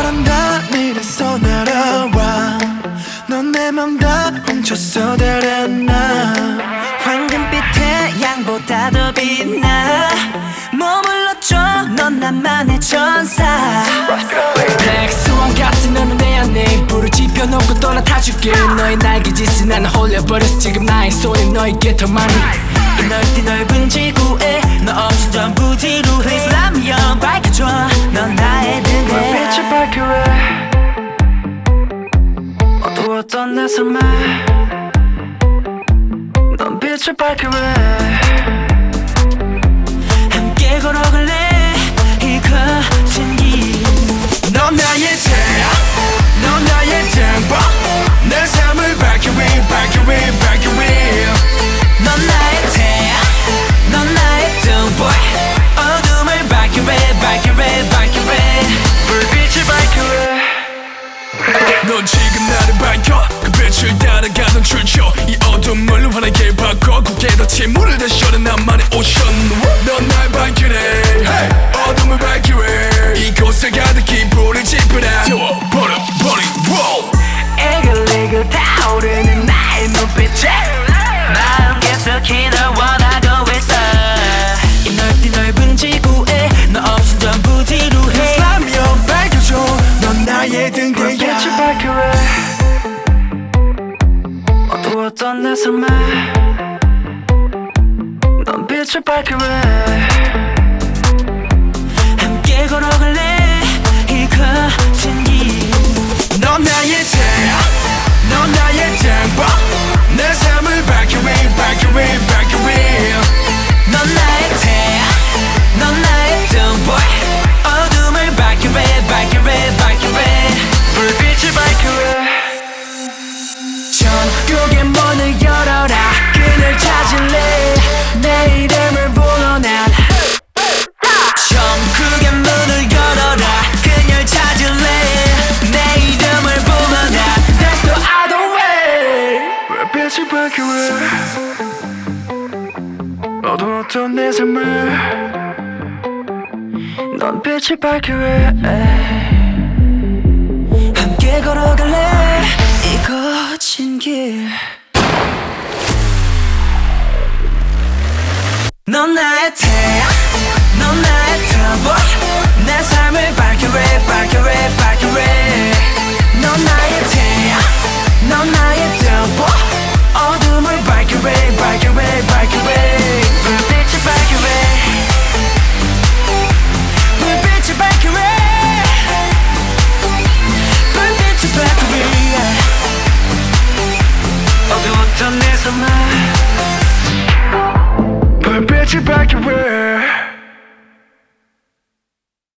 바람 다 밀어서 날아와 넌 내 맘 다 훔쳤어 달아나 황금빛 태양보다 더 빛나 머물러줘 넌 나만의 천사 블랙 스완 같은 너는 내 안에 불을 지펴놓고 떠나타줄게 너의 날개짓에 나는 홀려버렸어 지금 나의 손이 너에게 더 많이 이 넓디 넓은 지구에 너 없인 전부 지루해 슬라미형 밝혀줘 넌 나의 등대 빛을 밝혀해 어두웠던 내 삶에 넌 빛을 밝혀해 함께 걸어갈래 이 거친 길 넌 나의 태양 넌 나의 등불 내 삶을 밝혀해 밝혀해 밝혀해 넌 나의 태양 넌 나의 등불 어둠을 밝혀해 밝혀해 밝혀해 불빛을 밝혀해 넌 지금 나를 밝혀 그 빛을 따라가던 출처 이 어둠을 환하게 바꿔 굳게 닫힌 물을 다시 열어 나만의 오션 넌 날 밝히네 hey. 어둠을 밝히네 이곳에 가득히 불을 지펴라 태워버려 에글에글 타오르는 나의 눈빛에 마음 계속히 널 원하고 있어 이 넓디 넓은 지구에 너 없인 전부 지루해 슬라미형 밝혀줘 넌 나의 등대야 빛을 밝혀해 어두웠던 내 삶에 넌 빛을 밝혀해 함께 걸어갈래 이 거친 길 넌 나의 태양 넌 나의 등불 내 삶을 밝혀해 밝혀해 밝혀해 넌 나의 태양 넌 나의 등불 어둠을 밝혀해 밝혀해 밝혀해 불빛을 밝혀해 천국의 문을 열어라 그늘 찾을래 내 이름을 불러 난 천국의 문을 열어라 그녀를 찾을래 내 이름을 불러 난 That's the other way 빛을 밝혀해 어두웠던 내 삶을 넌 빛을 밝혀해 함께 걸어갈래 이 거친 길 넌 나의 태양 넌 나의 등불 내 삶을 밝혀해 밝혀해 밝혀해 넌 나의 태양 넌 나의 등불 어둠을 밝혀해 밝혀해 밝혀해 불빛을 밝혀해 불빛을 밝혀해 불빛을 밝혀해 어두웠던 내 삶을